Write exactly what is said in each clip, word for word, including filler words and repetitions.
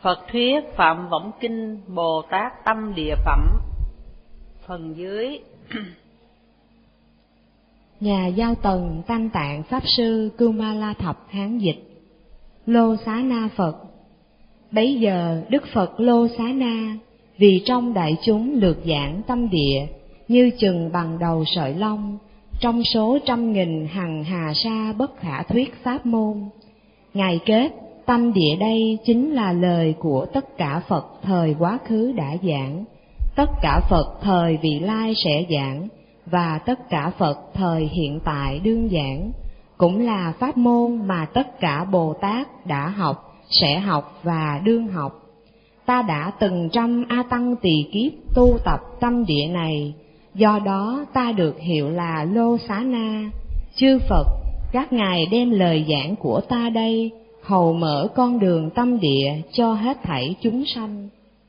Phật thuyết Phạm Võng Kinh Bồ Tát Tâm Địa Phẩm. Phần dưới. Nhà Giao Tần Tam Tạng Pháp Sư Kumala Thập Hán dịch. Lô Xá Na Phật. Bấy giờ Đức Phật Lô Xá Na vì trong đại chúng lược giảng tâm địa như chừng bằng đầu sợi lông, trong số trăm nghìn hằng hà sa bất khả thuyết pháp môn. Ngài kết tâm địa đây chính là lời của tất cả Phật thời quá khứ đã giảng, tất cả Phật thời vị lai sẽ giảng, và tất cả Phật thời hiện tại đương giảng, cũng là pháp môn mà tất cả Bồ Tát đã học, sẽ học và đương học. Ta đã từng trăm A Tăng tỳ kiếp tu tập tâm địa này, do đó ta được hiệu là Lô Xá Na. Chư Phật, các ngài đem lời giảng của ta đây hầu mở con đường tâm địa cho hết thảy chúng sanh.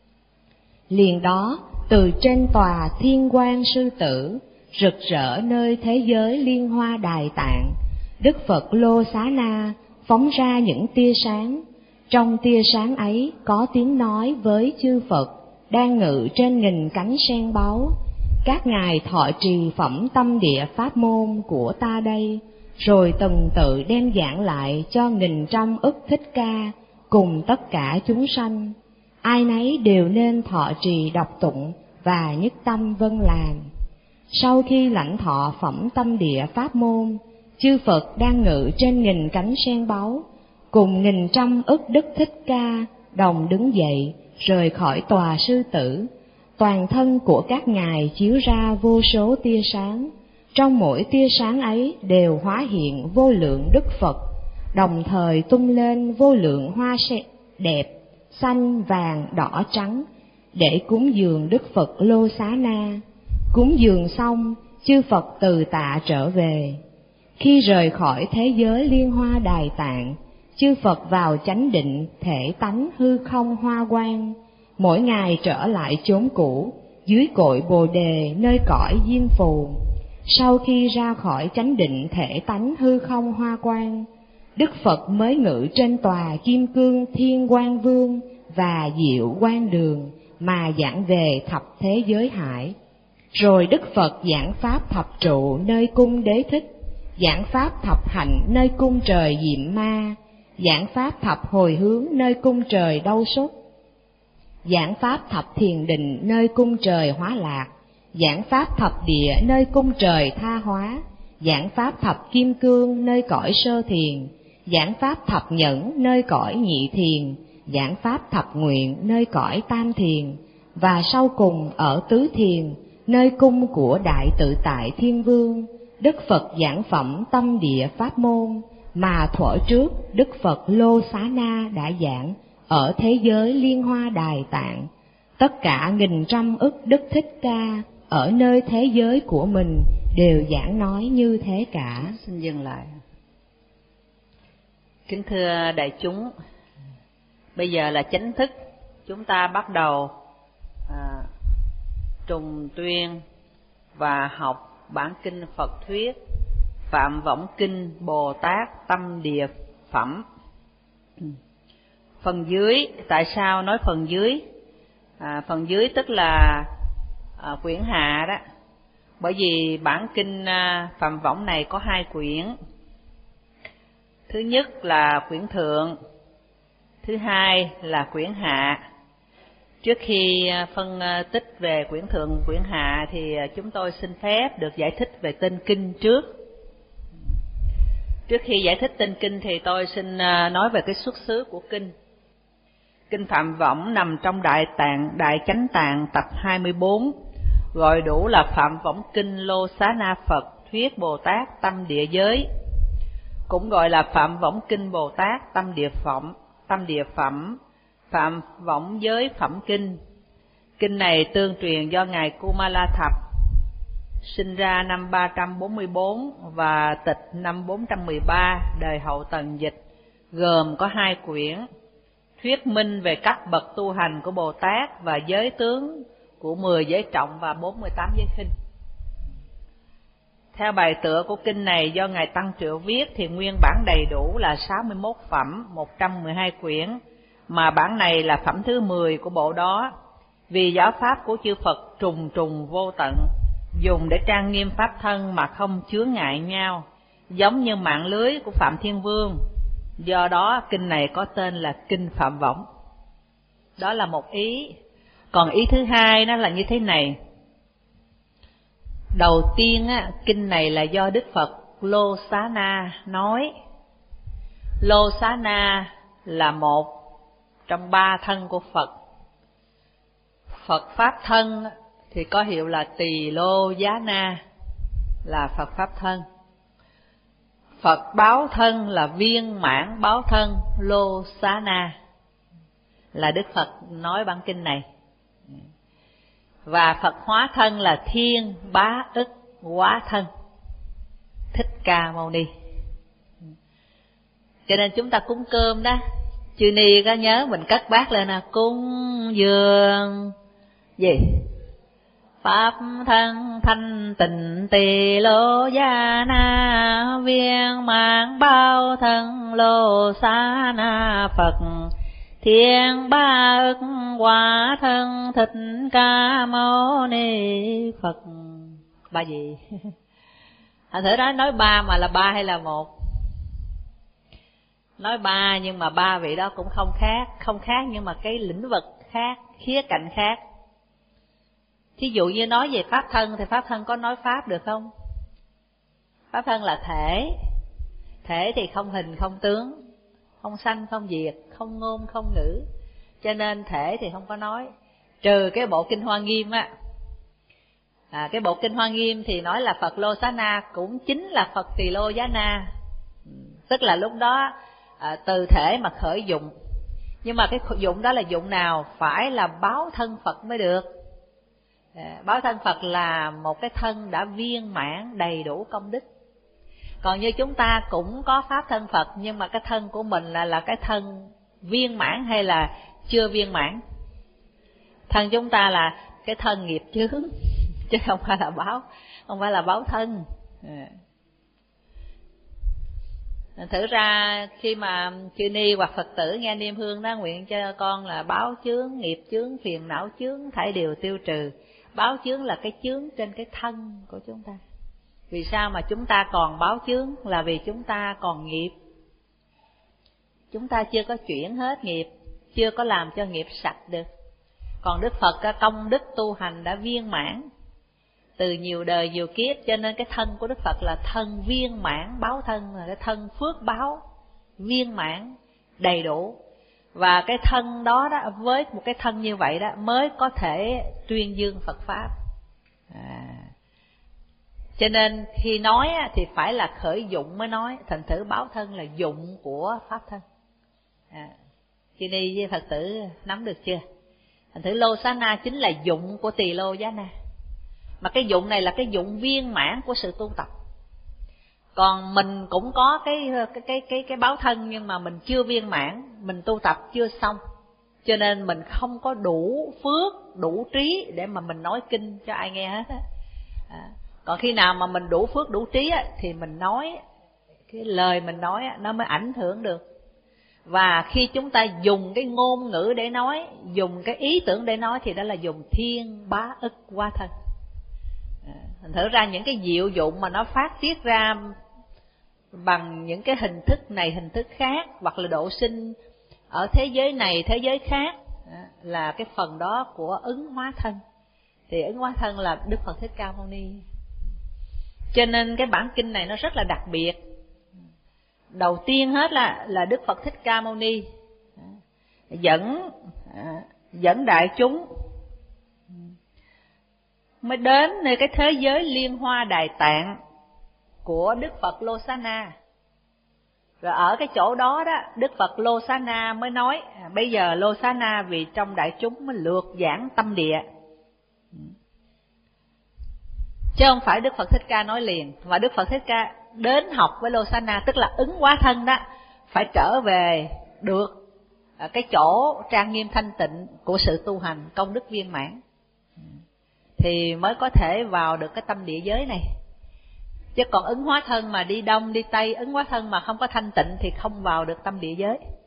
Liền đó, từ trên tòa Thiên Quang Sư Tử, rực rỡ nơi thế giới Liên Hoa Đài Tạng, Đức Phật Lô Xá Na phóng ra những tia sáng. Trong tia sáng ấy có tiếng nói với chư Phật đang ngự trên nghìn cánh sen báu: các ngài thọ trì phẩm tâm địa pháp môn của ta đây, rồi từng tự đem giảng lại cho nghìn trăm ức thích ca cùng tất cả chúng sanh. Ai nấy đều nên thọ trì đọc tụng và nhất tâm vâng làm. Sau khi lãnh thọ phẩm tâm địa pháp môn, chư Phật đang ngự trên nghìn cánh sen báu cùng nghìn trăm ức đức thích ca đồng đứng dậy rời khỏi tòa sư tử. Toàn thân của các ngài chiếu ra vô số tia sáng, trong mỗi tia sáng ấy đều hóa hiện vô lượng Đức Phật, đồng thời tung lên vô lượng hoa đẹp, xanh, vàng, đỏ, trắng, để cúng dường Đức Phật Lô Xá Na. Cúng dường xong, chư Phật từ tạ trở về. Khi rời khỏi thế giới Liên Hoa Đài Tạng, chư Phật vào chánh định thể tánh hư không hoa quang, mỗi ngày trở lại chốn cũ, dưới cội Bồ Đề nơi cõi Diêm Phù. Sau khi ra khỏi chánh định thể tánh hư không hoa quang, Đức Phật mới ngự trên tòa Kim Cương Thiên Quang Vương và Diệu Quang Đường mà giảng về thập thế giới hải. Rồi Đức Phật giảng pháp thập trụ nơi cung Đế Thích, giảng pháp thập hạnh nơi cung trời Diệm Ma, giảng pháp thập hồi hướng nơi cung trời Đâu Xuất, giảng pháp thập thiền định nơi cung trời Hóa Lạc, giảng pháp thập địa nơi cung trời Tha Hóa, giảng pháp thập kim cương nơi cõi Sơ Thiền, giảng pháp thập nhẫn nơi cõi Nhị Thiền, giảng pháp thập nguyện nơi cõi Tam Thiền, và sau cùng ở Tứ Thiền nơi cung của Đại Tự Tại Thiên Vương, Đức Phật giảng phẩm tâm địa pháp môn mà thuở trước Đức Phật Lô Xá Na đã giảng ở thế giới Liên Hoa Đài Tạng. Tất cả nghìn trăm ức Đức Thích Ca ở nơi thế giới của mình đều giảng nói như thế cả. Xin dừng lại. Kính thưa đại chúng, bây giờ là chính thức chúng ta bắt đầu à, trùng tuyên và học bản kinh Phật thuyết Phạm Võng Kinh Bồ Tát Tâm Địa Phẩm. Phần dưới, tại sao nói phần dưới? À, phần dưới tức là à, quyển hạ đó. Bởi vì bản kinh à, Phạm Võng này có hai quyển. Thứ nhất là quyển thượng, thứ hai là quyển hạ. Trước khi phân tích về quyển thượng, quyển hạ thì chúng tôi xin phép được giải thích về tên kinh trước. Trước khi giải thích tên kinh thì tôi xin nói về cái xuất xứ của kinh. Kinh Phạm Võng nằm trong Đại Tạng, Đại Chánh Tạng tập hai mươi bốn, gọi đủ là Phạm Võng Kinh Lô Xá Na Phật thuyết Bồ Tát Tâm Địa Giới, cũng gọi là Phạm Võng Kinh Bồ Tát Tâm Địa Phẩm, Tâm Địa Phẩm, Phạm Võng Giới Phẩm Kinh. Kinh này tương truyền do ngài Kumala Thập, sinh ra năm ba trăm bốn mươi bốn và tịch năm bốn trăm mười ba, đời Hậu Tần dịch, gồm có hai quyển, thuyết minh về các bậc tu hành của Bồ Tát và giới tướng của mười giới trọng và bốn mươi tám giới khinh. Theo bài tựa của kinh này do ngài Tăng Triệu viết thì nguyên bản đầy đủ là sáu mươi mốt phẩm, một trăm mười hai quyển, mà bản này là phẩm thứ mười của bộ đó. Vì giáo pháp của chư Phật trùng trùng vô tận, dùng để trang nghiêm pháp thân mà không chướng ngại nhau, giống như mạng lưới của Phạm Thiên Vương. Do đó kinh này có tên là Kinh Phạm Võng. Đó là một ý. Còn ý thứ hai nó là như thế này. Đầu tiên á, kinh này là do Đức Phật Lô Xá Na nói. Lô Xá Na là một trong ba thân của Phật. Phật Pháp thân thì có hiệu là Tỳ Lô Giá Na, là Phật Pháp thân. Phật báo thân là Viên Mãn báo thân Lô Xá Na, là Đức Phật nói bản kinh này. Và Phật hóa thân là Thiên Bá Ức Hóa thân Thích Ca Mâu Ni. Cho nên chúng ta cúng cơm đó, chư ni có nhớ mình cất bát lên nè, cúng dường gì? Pháp thân thanh tịnh Tỳ Lô Giá Na, Viên Mãn bao thân Lô Xá Na Phật, Thiên Ba Ức Hóa thân Thích Ca Mâu Ni Phật. Ba gì? Thành thử đó nói ba mà là ba hay là một? Nói ba nhưng mà ba vị đó cũng không khác, không khác nhưng mà cái lĩnh vực khác, khía cạnh khác. Thí dụ như nói về pháp thân thì pháp thân có nói pháp được không? Pháp thân là thể. Thể thì không hình không tướng, không sanh không diệt, không ngôn không ngữ, cho nên thể thì không có nói. Trừ cái bộ Kinh Hoa Nghiêm á. À, cái bộ Kinh Hoa Nghiêm thì nói là Phật Lô Xá Na cũng chính là Phật Tỳ Lô Giá Na. Tức là lúc đó à, từ thể mà khởi dụng. Nhưng mà cái dụng đó là dụng nào? Phải là báo thân Phật mới được. À, báo thân Phật là một cái thân đã viên mãn đầy đủ công đức. Còn như chúng ta cũng có pháp thân Phật, nhưng mà cái thân của mình là là cái thân viên mãn hay là chưa viên mãn? Thân chúng ta là cái thân nghiệp chướng, chứ không phải là báo, không phải là báo thân. À. Thử ra khi mà chư ni hoặc Phật tử nghe niệm hương đó, nguyện cho con là báo chướng, nghiệp chướng, phiền não chướng thảy đều tiêu trừ. Báo chướng là cái chướng trên cái thân của chúng ta. Vì sao mà chúng ta còn báo chướng? Là vì chúng ta còn nghiệp. Chúng ta chưa có chuyển hết nghiệp, chưa có làm cho nghiệp sạch được. Còn Đức Phật công đức tu hành đã viên mãn từ nhiều đời nhiều kiếp, cho nên cái thân của Đức Phật là thân viên mãn báo thân, là cái thân phước báo viên mãn đầy đủ. Và cái thân đó đó, với một cái thân như vậy đó mới có thể tuyên dương Phật pháp. À. Cho nên khi nói thì phải là khởi dụng mới nói, thành thử báo thân là dụng của pháp thân. À. Chư ni với Phật tử nắm được chưa? Thành thử Lô Xá Na chính là dụng của Tỳ Lô Giá Na. Mà cái dụng này là cái dụng viên mãn của sự tu tập. Còn mình cũng có cái cái cái cái cái báo thân, nhưng mà mình chưa viên mãn, mình tu tập chưa xong, cho nên mình không có đủ phước, đủ trí để mà mình nói kinh cho ai nghe hết á. À, còn khi nào mà mình đủ phước, đủ trí á, thì mình nói cái lời mình nói á, nó mới ảnh hưởng được. Và khi chúng ta dùng cái ngôn ngữ để nói, dùng cái ý tưởng để nói, thì đó là dùng Thiên Bá Ức Hóa thân. Thành thử ra những cái diệu dụng mà nó phát tiết ra bằng những cái hình thức này hình thức khác, hoặc là độ sinh ở thế giới này thế giới khác, là cái phần đó của ứng hóa thân. Thì ứng hóa thân là Đức Phật Thích Ca Mâu Ni. Cho nên cái bản kinh này nó rất là đặc biệt. Đầu tiên hết là là Đức Phật Thích Ca Mâu Ni dẫn dẫn đại chúng mới đến nơi cái thế giới Liên Hoa Đài Tạng của Đức Phật Lô Xá Na. Rồi ở cái chỗ đó đó, Đức Phật Lô Xá Na mới nói, à, bây giờ Lô Xá Na vì trong đại chúng mới lược giảng tâm địa. Chứ không phải Đức Phật Thích Ca nói liền, mà Đức Phật Thích Ca đến học với Lô Xá Na, tức là ứng hóa thân đó, phải trở về được cái chỗ trang nghiêm thanh tịnh của sự tu hành công đức viên mãn, thì mới có thể vào được cái tâm địa giới này. Chứ còn ứng hóa thân mà đi đông đi tây, ứng hóa thân mà không có thanh tịnh thì không vào được tâm địa giới.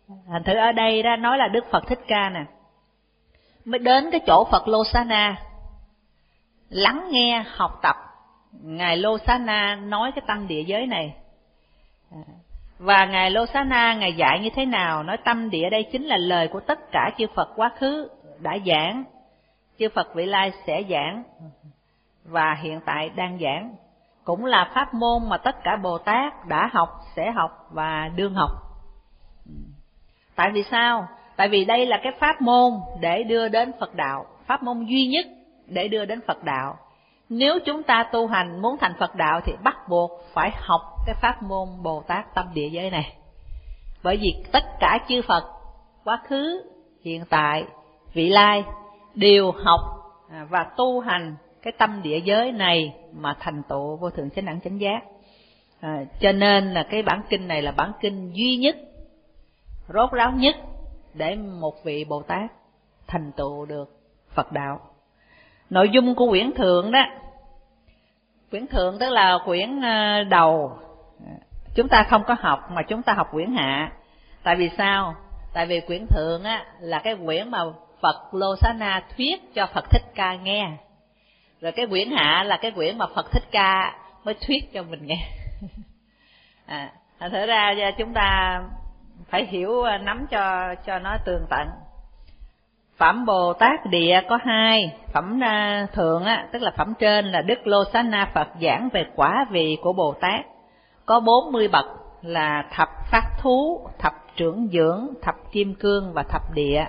Thành thử ở đây đó nói là Đức Phật Thích Ca nè, mới đến cái chỗ Phật Lô Xá Na, lắng nghe học tập Ngài Lô Xá Na nói cái tâm địa giới này. Và Ngài Lô Xá Na Ngài dạy như thế nào? Nói tâm địa đây chính là lời của tất cả chư Phật quá khứ đã giảng, chư Phật vị lai sẽ giảng, và hiện tại đang giảng. Cũng là pháp môn mà tất cả Bồ Tát đã học, sẽ học và đương học. Tại vì sao? Tại vì đây là cái pháp môn để đưa đến Phật đạo, pháp môn duy nhất để đưa đến Phật đạo. Nếu chúng ta tu hành muốn thành Phật đạo thì bắt buộc phải học cái pháp môn Bồ Tát tâm địa giới này. Bởi vì tất cả chư Phật quá khứ, hiện tại, vị lai đều học và tu hành cái tâm địa giới này mà thành tựu vô thượng chánh đẳng chánh giác. À, cho nên là cái bản kinh này là bản kinh duy nhất, rốt ráo nhất để một vị Bồ Tát thành tựu được Phật đạo. Nội dung của quyển thượng đó, quyển thượng tức là quyển đầu, chúng ta không có học mà chúng ta học quyển hạ. Tại vì sao? Tại vì quyển thượng á là cái quyển mà Phật Lô Xá Na thuyết cho Phật Thích Ca nghe, rồi cái quyển hạ là cái quyển mà Phật Thích Ca mới thuyết cho mình nghe. À, thật ra chúng ta phải hiểu, nắm cho cho nó tường tận. Phẩm Bồ Tát địa có hai, phẩm thượng á, tức là phẩm trên là Đức Lô Xá Na Phật giảng về quả vị của Bồ Tát, có bốn mươi bậc là thập phát thú, thập trưởng dưỡng, thập kim cương và thập địa.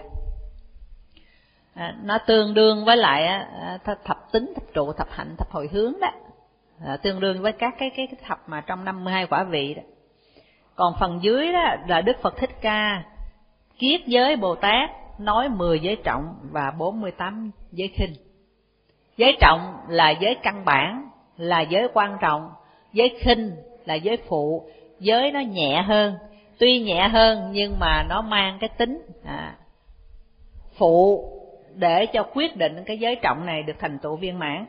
À, nó tương đương với lại à, thập tính, thập trụ, thập hạnh, thập hồi hướng đó, à, tương đương với các cái, cái cái thập mà trong năm mươi hai quả vị đó. Còn phần dưới đó là Đức Phật Thích Ca kiết giới Bồ Tát, nói mười giới trọng và bốn mươi tám giới khinh. Giới trọng là giới căn bản, là giới quan trọng. Giới khinh là giới phụ, giới nó nhẹ hơn, tuy nhẹ hơn nhưng mà nó mang cái tính à, phụ để cho quyết định cái giới trọng này được thành tựu viên mãn.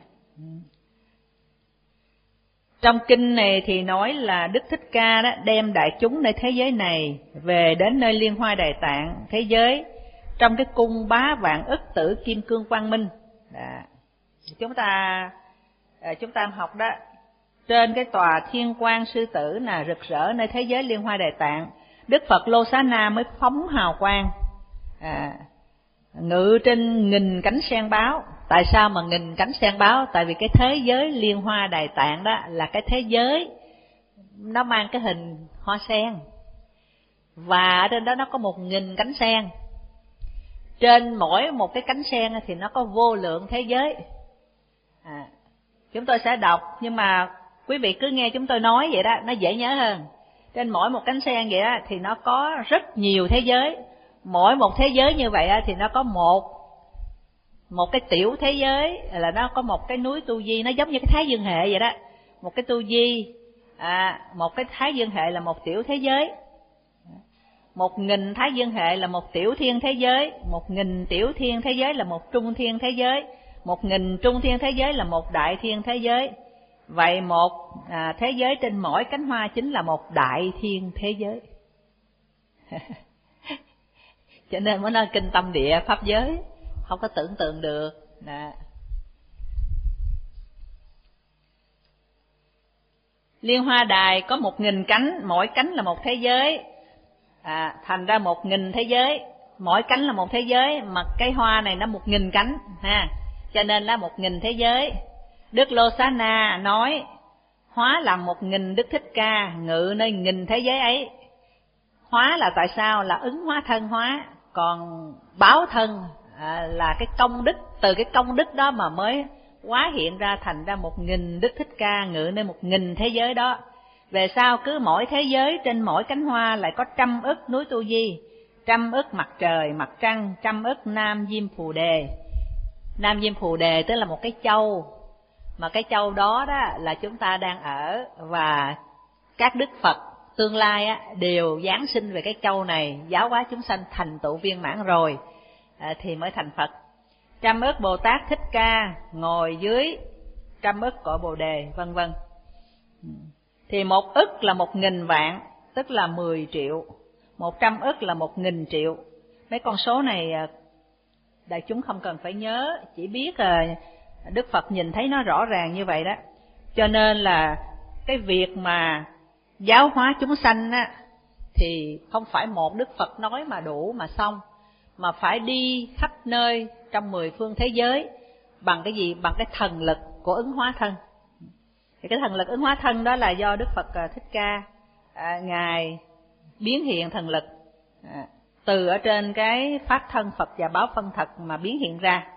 Trong kinh này thì nói là Đức Thích Ca đó đem đại chúng nơi thế giới này về đến nơi Liên Hoa Đài Tạng thế giới, trong cái cung bá vạn ức tử kim cương quang minh. Đó. Chúng ta chúng ta học đó, trên cái tòa thiên quang sư tử là rực rỡ nơi thế giới Liên Hoa Đài Tạng, Đức Phật Lô Xá Na mới phóng hào quang, à, ngự trên nghìn cánh sen báo. Tại sao mà nghìn cánh sen báo? Tại vì cái thế giới Liên Hoa Đài Tạng đó là cái thế giới nó mang cái hình hoa sen, và ở trên đó nó có một nghìn cánh sen. Trên mỗi một cái cánh sen thì nó có vô lượng thế giới. À, chúng tôi sẽ đọc, nhưng mà quý vị cứ nghe chúng tôi nói vậy đó, nó dễ nhớ hơn. Trên mỗi một cánh sen vậy đó thì nó có rất nhiều thế giới. Mỗi một thế giới như vậy thì nó có một một cái tiểu thế giới, là nó có một cái núi tu di, nó giống như cái Thái Dương hệ vậy đó. Một cái tu di, à, một cái Thái Dương hệ là một tiểu thế giới. Một nghìn Thái Dương hệ là một tiểu thiên thế giới, một nghìn tiểu thiên thế giới là một trung thiên thế giới, một nghìn trung thiên thế giới là một đại thiên thế giới. Vậy một à, thế giới trên mỗi cánh hoa chính là một đại thiên thế giới. Cho nên mới nói kinh tâm địa pháp giới, không có tưởng tượng được. Đó. Liên Hoa Đài có một nghìn cánh, mỗi cánh là một thế giới, à, thành ra một nghìn thế giới, mỗi cánh là một thế giới, mà cái hoa này nó một nghìn cánh ha, cho nên là một nghìn thế giới. Đức Lô Xá Na nói hóa làm một nghìn Đức Thích Ca ngự nơi nghìn thế giới ấy. Hóa là tại sao? Là ứng hóa thân hóa, còn báo thân à, là cái công đức, từ cái công đức đó mà mới hóa hiện ra thành ra một nghìn Đức Thích Ca ngự nơi một nghìn thế giới đó. Về sau cứ mỗi thế giới trên mỗi cánh hoa lại có trăm ức núi Tu Di, trăm ức mặt trời, mặt trăng, trăm ức Nam Diêm Phù Đề. Nam Diêm Phù Đề tức là một cái châu, mà cái châu đó đó là chúng ta đang ở, và các đức Phật tương lai á, đều giáng sinh về cái châu này, giáo hóa chúng sanh thành tựu viên mãn rồi à, thì mới thành Phật. Trăm ức Bồ Tát Thích Ca ngồi dưới trăm ức cội Bồ Đề, vân vân. Thì một ức là một nghìn vạn, tức là mười triệu. một trăm ức là một nghìn triệu. Mấy con số này đại chúng không cần phải nhớ, chỉ biết là Đức Phật nhìn thấy nó rõ ràng như vậy đó. Cho nên là cái việc mà giáo hóa chúng sanh á, thì không phải một Đức Phật nói mà đủ mà xong, mà phải đi khắp nơi trong mười phương thế giới. Bằng cái gì? Bằng cái thần lực của ứng hóa thân. Thì cái thần lực ứng hóa thân đó là do Đức Phật Thích Ca à, Ngài biến hiện thần lực à, từ ở trên cái pháp thân Phật và báo phân thật mà biến hiện ra.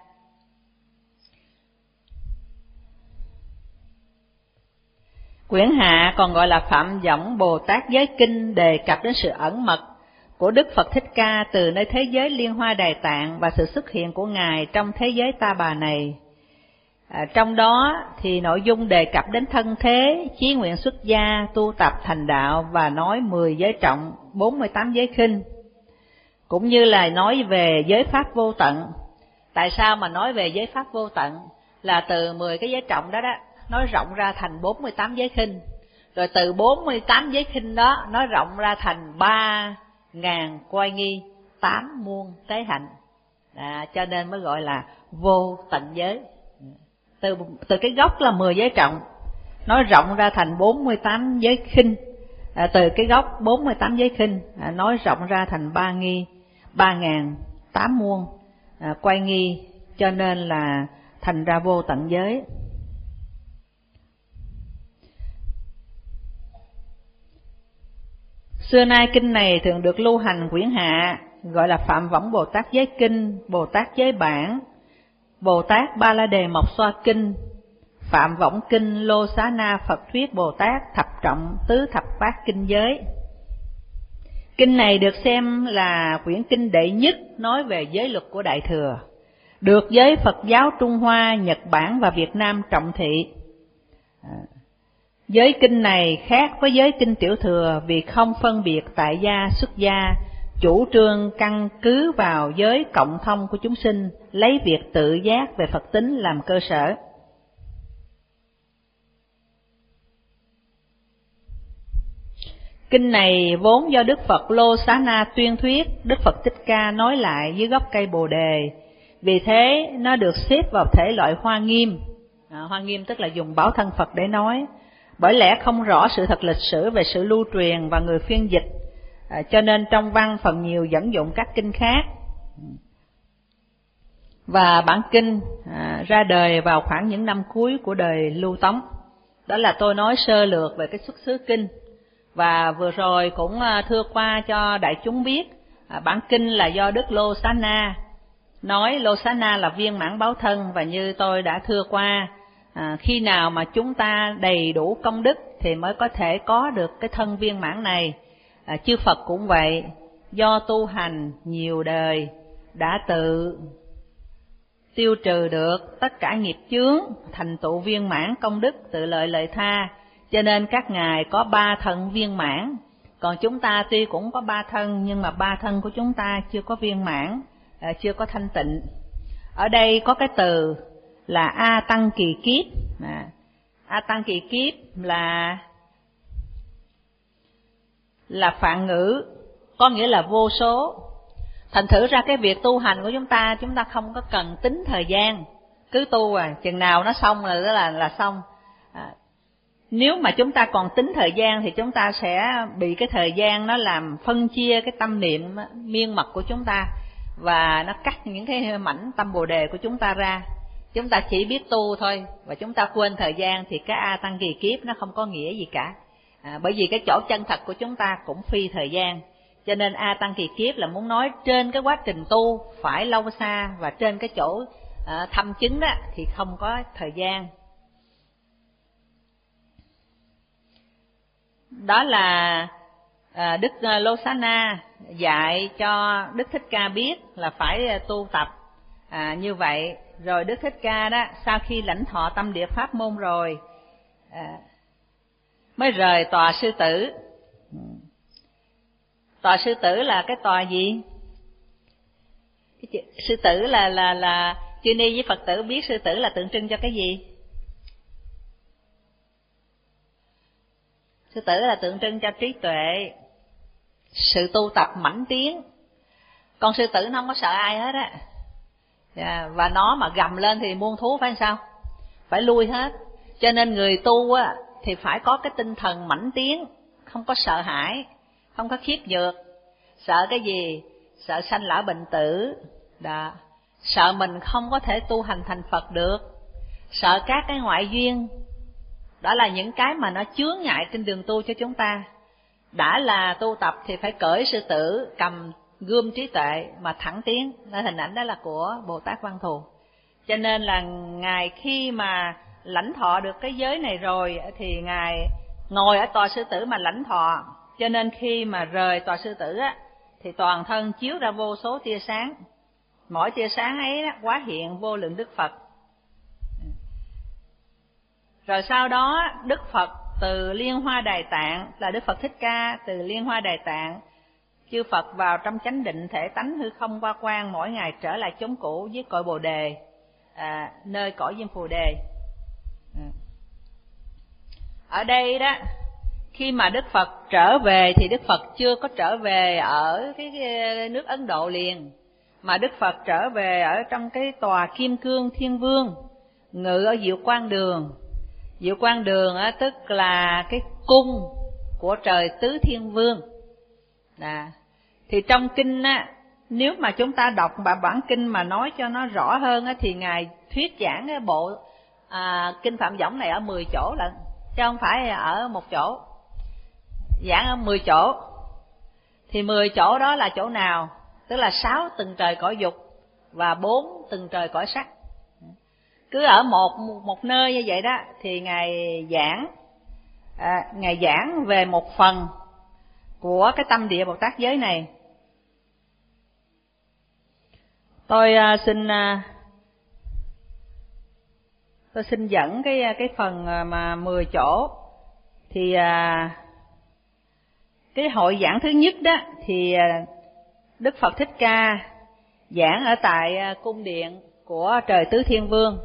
Quyển hạ còn gọi là Phạm Võng Bồ Tát Giới Kinh, đề cập đến sự ẩn mật của Đức Phật Thích Ca từ nơi thế giới Liên Hoa Đài Tạng và sự xuất hiện của Ngài trong thế giới Ta Bà này. À, trong đó thì nội dung đề cập đến thân thế, chí nguyện xuất gia, tu tập thành đạo và nói mười giới trọng, bốn mươi tám giới khinh, cũng như là nói về giới pháp vô tận. Tại sao mà nói về giới pháp vô tận? Là từ mười cái giới trọng đó đó, nói rộng ra thành bốn mươi tám giới khinh, rồi từ bốn mươi tám giới khinh đó nói rộng ra thành ba ngàn oai nghi, tám muôn tế hạnh. À, cho nên mới gọi là vô tận giới. Từ từ cái gốc là mười giới trọng, nói rộng ra thành bốn mươi tám giới khinh. À, từ cái gốc bốn mươi tám giới khinh à, nói rộng ra thành ba nghi, ba ngàn tám muôn à, quay nghi, cho nên là thành ra vô tận giới. Xưa nay kinh này thường được lưu hành quyển hạ, gọi là Phạm Võng Bồ Tát Giới Kinh, Bồ Tát Giới Bản, Bồ Tát Ba La Đề Mộc Xoa Kinh, Phạm Võng Kinh, Lô Xá Na Phật Thuyết Bồ Tát, Thập Trọng Tứ Thập Bát Kinh Giới. Kinh này được xem là quyển kinh đệ nhất nói về giới luật của Đại Thừa, được giới Phật giáo Trung Hoa, Nhật Bản và Việt Nam trọng thị. Giới kinh này khác với giới kinh Tiểu Thừa vì không phân biệt tại gia xuất gia, chủ trương căn cứ vào giới cộng thông của chúng sinh, lấy việc tự giác về Phật tính làm cơ sở. Kinh này vốn do Đức Phật Lô Xá Na tuyên thuyết, Đức Phật Thích Ca nói lại dưới gốc cây Bồ Đề, vì thế nó được xếp vào thể loại Hoa Nghiêm. À, Hoa Nghiêm tức là dùng bảo thân Phật để nói, bởi lẽ không rõ sự thật lịch sử về sự lưu truyền và người phiên dịch, à, cho nên trong văn phần nhiều dẫn dụng các kinh khác. Và bản kinh à, ra đời vào khoảng những năm cuối của đời Lưu Tống. Đó là tôi nói sơ lược về cái xuất xứ kinh. Và vừa rồi cũng thưa qua cho đại chúng biết, à, bản kinh là do Đức Lô Xá Na nói. Lô Xá Na là viên mãn báo thân, và như tôi đã thưa qua, à, khi nào mà chúng ta đầy đủ công đức thì mới có thể có được cái thân viên mãn này. À, chư Phật cũng vậy, do tu hành nhiều đời đã tự tiêu trừ được tất cả nghiệp chướng, thành tựu viên mãn công đức, tự lợi lợi tha, cho nên các ngài có ba thân viên mãn. Còn chúng ta tuy cũng có ba thân, nhưng mà ba thân của chúng ta chưa có viên mãn, à, chưa có thanh tịnh. Ở đây có cái từ là A Tăng Kỳ Kiếp. À, A Tăng Kỳ Kiếp là là phạn ngữ, có nghĩa là vô số. Thành thử ra cái việc tu hành của chúng ta, chúng ta không có cần tính thời gian, cứ tu à, chừng nào nó xong là là là xong. À, nếu mà chúng ta còn tính thời gian thì chúng ta sẽ bị cái thời gian nó làm phân chia cái tâm niệm miên mật của chúng ta, và nó cắt những cái mảnh tâm Bồ Đề của chúng ta ra. Chúng ta chỉ biết tu thôi, và chúng ta quên thời gian thì cái A Tăng Kỳ Kiếp nó không có nghĩa gì cả. À, bởi vì cái chỗ chân thật của chúng ta cũng phi thời gian. Cho nên A Tăng Kỳ Kiếp là muốn nói trên cái quá trình tu phải lâu xa, và trên cái chỗ à, thâm chứng đó thì không có thời gian. Đó là à, Đức Lô Xá Na dạy cho Đức Thích Ca biết là phải tu tập à, như vậy. Rồi Đức Thích Ca đó, sau khi lãnh thọ tâm địa pháp môn rồi, à, mới rời tòa sư tử. Tòa sư tử là cái tòa gì? Cái sư tử là là là chư ni với Phật tử biết sư tử là tượng trưng cho cái gì? Sư tử là tượng trưng cho trí tuệ. sự tu tập mãnh tiến. Con sư tử nó không có sợ ai hết á, và nó mà gầm lên thì muôn thú phải sao? Phải lui hết. Cho nên người tu á thì phải có cái tinh thần mãnh tiến, không có sợ hãi, không có khiếp nhược. Sợ cái gì? Sợ sanh lão bệnh tử, đó. Sợ mình không có thể tu hành thành Phật được, sợ các cái ngoại duyên. Đó là những cái mà nó chướng ngại trên đường tu cho chúng ta. Đã là tu tập thì phải cởi sư tử, cầm gươm trí tuệ mà thẳng tiến. Đó, hình ảnh đó là của Bồ Tát Văn Thù. Cho nên là Ngài khi mà lãnh thọ được cái giới này rồi thì Ngài ngồi ở tòa sư tử mà lãnh thọ. Cho nên khi mà rời tòa sư tử á thì toàn thân chiếu ra vô số tia sáng. Mỗi tia sáng ấy đó, hóa hiện vô lượng Đức Phật. Rồi sau đó Đức Phật từ Liên Hoa Đài Tạng, là Đức Phật Thích Ca từ Liên Hoa Đài Tạng, chư Phật vào trong chánh định thể tánh hư không qua quan, mỗi ngày trở lại chốn cũ với cội Bồ Đề, à, nơi cõi Diêm Phù Đề. Ở đây đó, khi mà Đức Phật trở về thì Đức Phật chưa có trở về ở cái nước Ấn Độ liền, mà Đức Phật trở về ở trong cái tòa Kim Cương Thiên Vương, ngự ở Diệu Quang Đường. Diệu Quang Đường á, tức là cái cung của trời Tứ Thiên Vương. À, thì trong kinh á, nếu mà chúng ta đọc bản kinh mà nói cho nó rõ hơn á, thì Ngài thuyết giảng cái bộ à, kinh Phạm Võng này ở mười chỗ lận, chứ không phải ở một chỗ. Giảng ở mười chỗ. Thì mười chỗ đó là chỗ nào? Tức là sáu tầng trời cõi dục và bốn tầng trời cõi sắc. Cứ ở một một nơi như vậy đó thì Ngài giảng à, Ngài giảng về một phần của cái tâm địa Bồ Tát giới này. Tôi uh, xin uh, tôi xin dẫn cái cái phần mà mười chỗ. Thì uh, cái hội giảng thứ nhất đó thì uh, Đức Phật Thích Ca giảng ở tại uh, cung điện của trời Tứ Thiên Vương,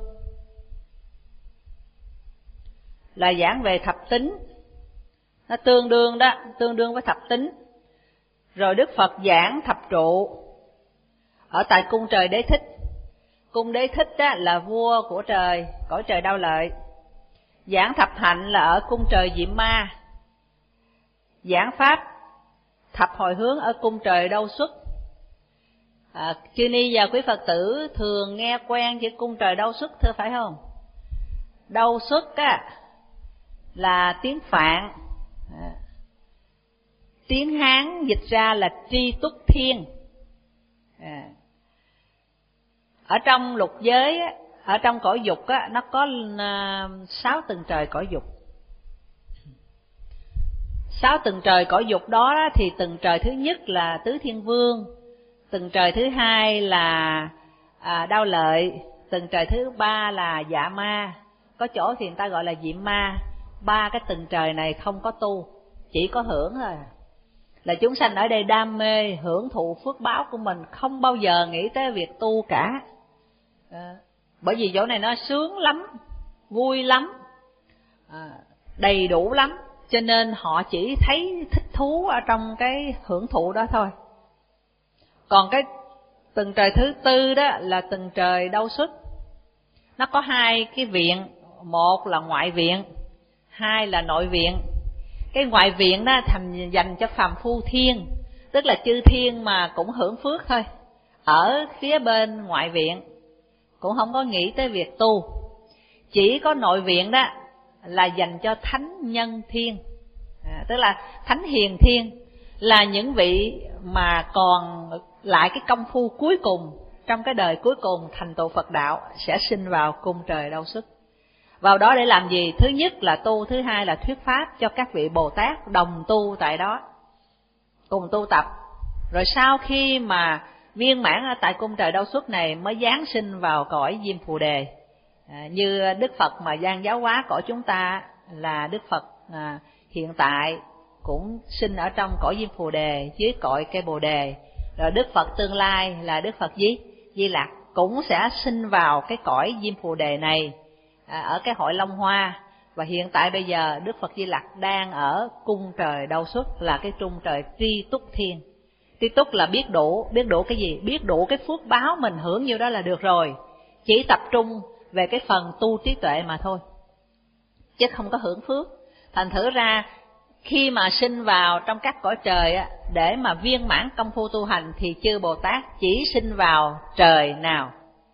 là giảng về thập tính. Nó tương đương đó, tương đương với thập tính. Rồi Đức Phật giảng thập trụ ở tại cung trời Đế Thích. Cung Đế Thích đó là vua của trời, cõi trời Đao Lợi. Giảng thập hạnh là ở cung trời Diệm Ma. Giảng pháp thập hồi hướng ở cung trời Đâu Xuất. À, chư ni và quý Phật tử thường nghe quen với cung trời Đâu Xuất thưa phải không? Đâu Xuất á là tiếng Phạn, à, tiếng Hán dịch ra là Tri Túc Thiên. À, ở trong lục giới á, ở trong cõi dục á, nó có uh, sáu tầng trời cõi dục. Sáu tầng trời cõi dục đó, đó thì tầng trời thứ nhất là Tứ Thiên Vương, tầng trời thứ hai là à, Đao Lợi, tầng trời thứ ba là Dạ Ma, có chỗ thì người ta gọi là Diệm Ma. Ba cái tầng trời này không có tu, chỉ có hưởng thôi. Là chúng sanh ở đây đam mê hưởng thụ phước báo của mình, không bao giờ nghĩ tới việc tu cả. À, bởi vì chỗ này nó sướng lắm, vui lắm, à, đầy đủ lắm, cho nên họ chỉ thấy thích thú ở trong cái hưởng thụ đó thôi. Còn cái tầng trời thứ tư đó là tầng trời Đâu Xuất. Nó có hai cái viện, một là ngoại viện, hai là nội viện. Cái ngoại viện đó thành dành cho phàm phu thiên, tức là chư thiên mà cũng hưởng phước thôi, ở phía bên ngoại viện, cũng không có nghĩ tới việc tu. Chỉ có nội viện đó là dành cho thánh nhân thiên, à, tức là thánh hiền thiên, là những vị mà còn lại cái công phu cuối cùng, trong cái đời cuối cùng thành tựu Phật đạo, sẽ sinh vào cung trời Đâu Xuất. Vào đó để làm gì? Thứ nhất là tu, thứ hai là thuyết pháp cho các vị Bồ Tát đồng tu tại đó, cùng tu tập. Rồi sau khi mà viên mãn ở tại cung trời Đâu Xuất này mới giáng sinh vào cõi Diêm Phù Đề. À, như Đức Phật mà giảng giáo hóa cõi chúng ta là Đức Phật à, hiện tại cũng sinh ở trong cõi Diêm Phù Đề dưới cội cây Bồ Đề. Rồi Đức Phật tương lai là Đức Phật Di, Di Lặc cũng sẽ sinh vào cái cõi Diêm Phù Đề này, à, ở cái hội Long Hoa. Và hiện tại bây giờ Đức Phật Di Lặc đang ở cung trời Đâu Xuất, là cái cung trời Tri Túc Thiên. Tri Túc là biết đủ, biết đủ cái gì? Biết đủ cái phước báo mình hưởng nhiêu đó là được rồi. Chỉ tập trung về cái phần tu trí tuệ mà thôi, chứ không có hưởng phước. Thành thử ra khi mà sinh vào trong các cõi trời á, để mà viên mãn công phu tu hành thì chư Bồ Tát chỉ sinh vào trời nào?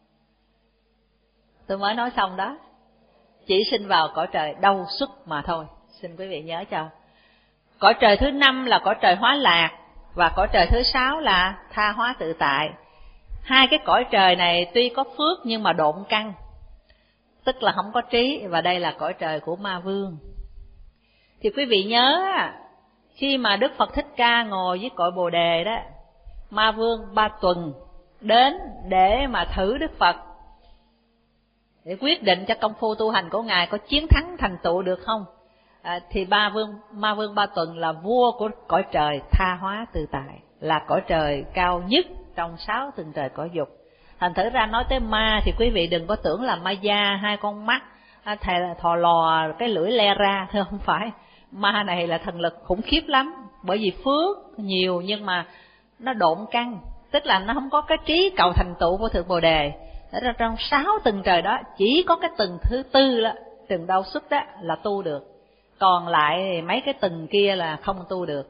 Tôi mới nói xong đó, chỉ sinh vào cõi trời Đâu Xuất mà thôi. Xin quý vị nhớ cho. Cõi trời thứ năm là cõi trời Hóa Lạc, và cõi trời thứ sáu là Tha Hóa Tự Tại. Hai cái cõi trời này tuy có phước nhưng mà độn căn, tức là không có trí, và đây là cõi trời của Ma Vương. Thì quý vị nhớ, khi mà Đức Phật Thích Ca ngồi với cội Bồ Đề đó, Ma Vương Ba Tuần đến để mà thử Đức Phật, để quyết định cho công phu tu hành của Ngài có chiến thắng thành tựu được không. À, thì ba vương, Ma Vương Ba Tuần là vua của cõi trời Tha Hóa Tự Tại, là cõi trời cao nhất trong sáu tầng trời cõi dục. Thành thử ra nói tới ma thì quý vị đừng có tưởng là ma da, hai con mắt, thò lò, cái lưỡi le ra, thưa không phải. Ma này là thần lực khủng khiếp lắm, bởi vì phước nhiều nhưng mà nó độn căn, tức là nó không có cái trí cầu thành tựu của Thượng Bồ Đề. Ở trong sáu tầng trời đó, chỉ có cái tầng thứ tư đó, tầng Đâu Xuất đó là tu được, còn lại mấy cái tầng kia là không tu được.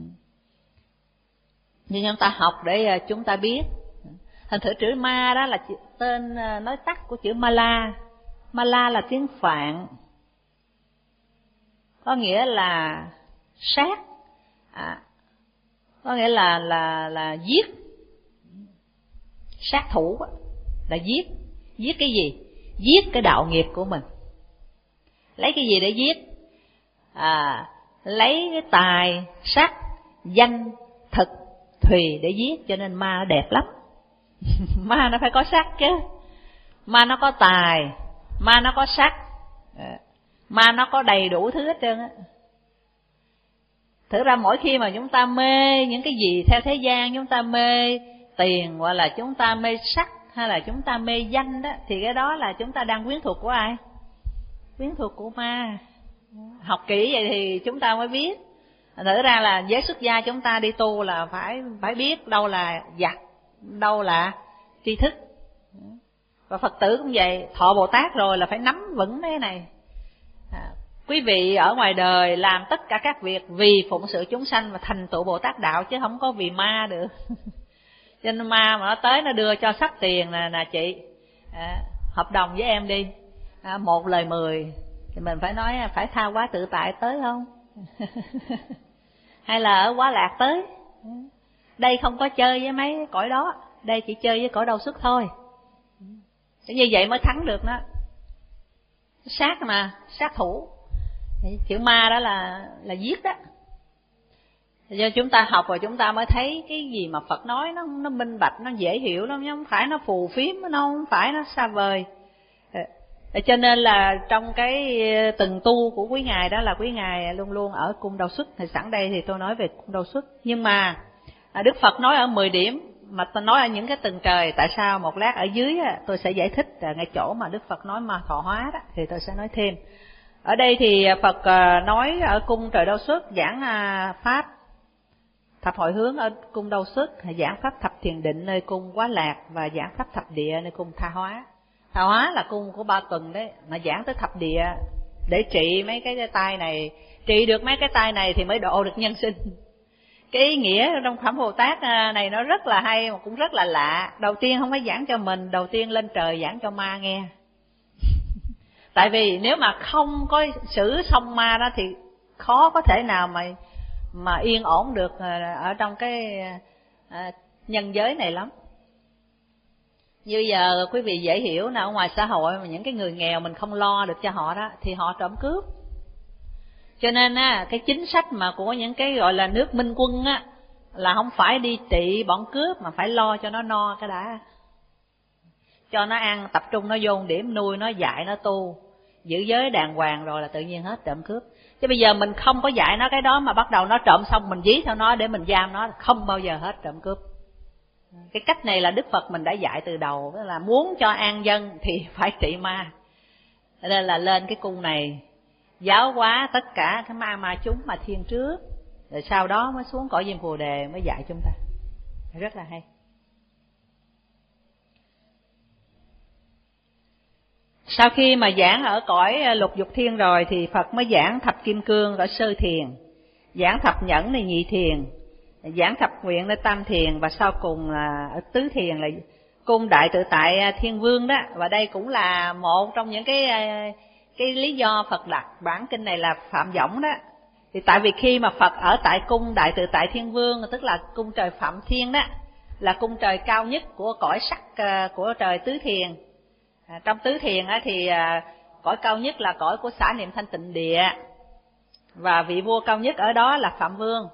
Nhưng chúng ta học để chúng ta biết. Thành thử chữ ma đó là tên nói tắt của chữ Ma La. Ma La là tiếng Phạn, có nghĩa là sát, à, có nghĩa là là là giết, sát thủ là giết. Giết cái gì? Giết cái đạo nghiệp của mình. Lấy cái gì để giết? À, lấy cái tài, sắc, danh, thực, thùy để giết, cho nên ma nó đẹp lắm. Ma nó phải có sắc chứ, ma nó có tài, ma nó có sắc, ma nó có đầy đủ thứ hết trơn á. Thực ra mỗi khi mà chúng ta mê những cái gì theo thế gian, chúng ta mê tiền, hoặc là chúng ta mê sắc, hay là chúng ta mê danh đó, thì cái đó là chúng ta đang quyến thuộc của ai? Quyến thuộc của ma. Học kỹ vậy thì chúng ta mới biết. Thực ra là giới xuất gia chúng ta đi tu là phải phải biết đâu là giặc, đâu là tri thức. Và Phật tử cũng vậy, thọ Bồ Tát rồi là phải nắm vững cái này. À, quý vị ở ngoài đời làm tất cả các việc vì phụng sự chúng sanh và thành tựu Bồ Tát đạo, chứ không có vì ma được. Cho nên ma mà nó tới nó đưa cho sắp tiền nè, nè chị, à, hợp đồng với em đi, à, một lời mười, thì mình phải nói phải Tha Hóa Tự Tại tới không? Hay là ở Hóa Lạc tới? Đây không có chơi với mấy cõi đó, đây chỉ chơi với cõi Đâu Xuất thôi. Như vậy mới thắng được đó. Sát mà, sát thủ. Chữ ma đó là là giết đó. Do chúng ta học rồi chúng ta mới thấy cái gì mà Phật nói nó nó minh bạch, nó dễ hiểu lắm, chứ không phải nó phù phiếm, nó không phải nó xa vời. Cho nên là trong cái từng tu của quý ngài đó là quý ngài luôn luôn ở cung Đâu Xuất. Thì sẵn đây thì tôi nói về cung Đâu Xuất. Nhưng mà Đức Phật nói ở mười điểm, mà tôi nói ở những cái tầng trời. Tại sao? Một lát ở dưới tôi sẽ giải thích ngay chỗ mà Đức Phật nói ma thọ hóa đó, thì tôi sẽ nói thêm. Ở đây thì Phật nói ở cung trời Đâu Xuất giảng pháp thập hội hướng ở cung Đâu Xuất, giảng pháp thập thiền định nơi cung Hóa Lạc, và giảng pháp thập địa nơi cung Tha Hóa. Tha Hóa là cung của Ba Tuần đấy, mà giảng tới thập địa để trị mấy cái tai này. Trị được mấy cái tai này thì mới độ được nhân sinh. Cái ý nghĩa trong phẩm Bồ Tát này nó rất là hay mà cũng rất là lạ. Đầu tiên không phải giảng cho mình, đầu tiên lên trời giảng cho ma nghe. Tại vì nếu mà không có xử xong ma đó thì khó có thể nào mà mà yên ổn được ở trong cái nhân giới này lắm. Như giờ quý vị dễ hiểu nào, ở ngoài xã hội mà những cái người nghèo mình không lo được cho họ đó thì họ trộm cướp. Cho nên á, cái chính sách mà của những cái gọi là nước minh quân á là không phải đi trị bọn cướp, mà phải lo cho nó no cái đã, cho nó ăn, tập trung nó vô điểm, nuôi nó, dạy nó tu, giữ giới đàng hoàng, rồi là tự nhiên hết trộm cướp. Chứ bây giờ mình không có dạy nó cái đó mà bắt đầu nó trộm xong mình dí theo nó để mình giam nó, không bao giờ hết trộm cướp. Cái cách này là Đức Phật mình đã dạy từ đầu, tức là muốn cho an dân thì phải trị ma. Nên là lên cái cung này giáo hóa tất cả cái ma ma chúng mà thiên trước, rồi sau đó mới xuống cõi Diêm Phù Đề mới dạy chúng ta. Rất là hay. Sau khi mà giảng ở cõi lục dục thiên rồi thì Phật mới giảng thập kim cương ở sơ thiền, giảng thập nhẫn này nhị thiền, giảng thập nguyện là tam thiền, và sau cùng là ở tứ thiền là cung đại tự tại thiên vương đó. Và đây cũng là một trong những cái cái lý do Phật đặt bản kinh này là Phạm Võng đó. Thì tại vì khi mà Phật ở tại cung đại tự tại thiên vương, tức là cung trời Phạm Thiên đó, là cung trời cao nhất của cõi sắc của trời tứ thiền. À, trong tứ thiền á, thì à, cõi cao nhất là cõi của xả niệm thanh tịnh địa, và vị vua cao nhất ở đó là Phạm Vương,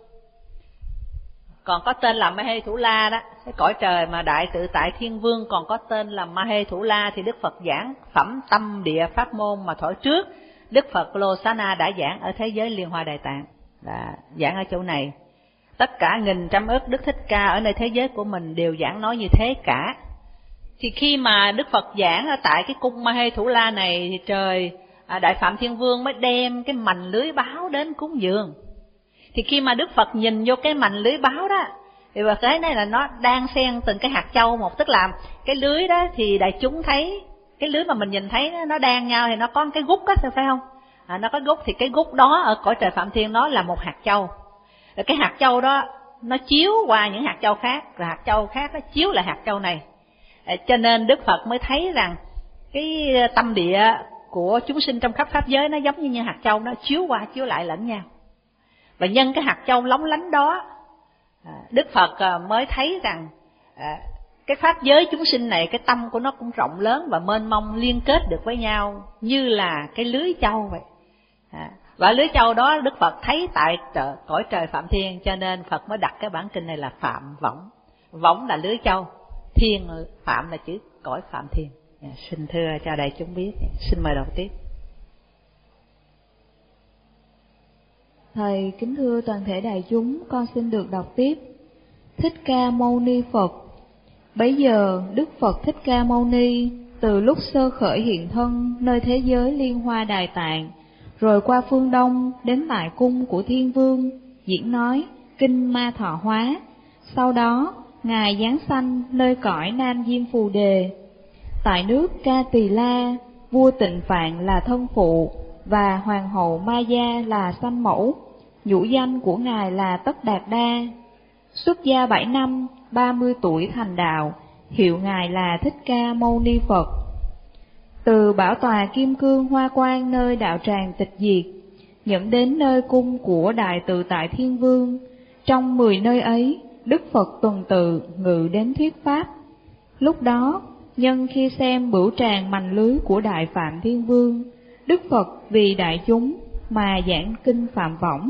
còn có tên là Ma Hê Thủ La đó. Cái cõi trời mà đại tự tại thiên vương còn có tên là Ma Hê Thủ La thì Đức Phật giảng phẩm tâm địa pháp môn mà thổi trước Đức Phật Lô Xá Na đã giảng ở thế giới Liên Hoa Đại Tạng, là giảng ở chỗ này. Tất cả nghìn trăm ức Đức Thích Ca ở nơi thế giới của mình đều giảng nói như thế cả. Thì khi mà Đức Phật giảng ở tại cái cung Ma Hê Thủ La này thì trời à, Đại Phạm Thiên Vương mới đem cái mành lưới báo đến cúng dường. Thì khi mà Đức Phật nhìn vô cái mành lưới báo đó thì Phật thấy này là nó đang xen từng cái hạt châu một, tức là cái lưới đó thì đại chúng thấy cái lưới mà mình nhìn thấy nó đan nhau thì nó có cái gút á, phải không? À, nó có gút thì cái gút đó ở cõi trời Phạm Thiên đó là một hạt châu. Rồi cái hạt châu đó nó chiếu qua những hạt châu khác, rồi hạt châu khác nó chiếu lại hạt châu này. À, cho nên Đức Phật mới thấy rằng cái tâm địa của chúng sinh trong khắp pháp giới nó giống như, như hạt châu, nó chiếu qua chiếu lại lẫn nhau. Và nhân cái hạt châu lóng lánh đó, Đức Phật mới thấy rằng cái pháp giới chúng sinh này, cái tâm của nó cũng rộng lớn và mênh mông, liên kết được với nhau như là cái lưới châu vậy. Và lưới châu đó Đức Phật thấy tại trời, cõi trời Phạm Thiên, cho nên Phật mới đặt cái bản kinh này là Phạm Võng. Võng là lưới châu, Thiên Phạm là chữ cõi Phạm Thiên. Xin thưa cho đại chúng biết. Xin mời đọc tiếp. Thầy kính thưa toàn thể đại chúng, con xin được đọc tiếp. Thích Ca Mâu Ni Phật. Bấy giờ Đức Phật Thích Ca Mâu Ni từ lúc sơ khởi hiện thân nơi thế giới Liên Hoa Đài Tạng, rồi qua phương Đông đến tại cung của Thiên Vương, diễn nói kinh Ma Thọ Hóa. Sau đó Ngài giáng sanh nơi cõi Nam Diêm Phù Đề. Tại nước Ca Tỳ La, vua Tịnh Phạn là thân phụ và hoàng hậu Ma Gia là sanh mẫu. Nhũ danh của Ngài là Tất Đạt Đa. Xuất gia bảy năm, ba mươi tuổi thành đạo, hiệu Ngài là Thích Ca Mâu Ni Phật. Từ bảo tòa Kim Cương Hoa Quang nơi đạo tràng tịch diệt, dẫn đến nơi cung của Đại Tự Tại Thiên Vương. Trong mười nơi ấy, Đức Phật tuần tự ngự đến thuyết pháp. Lúc đó, nhân khi xem bửu tràng mành lưới của Đại Phạm Thiên Vương, Đức Phật vì đại chúng mà giảng kinh Phạm Võng.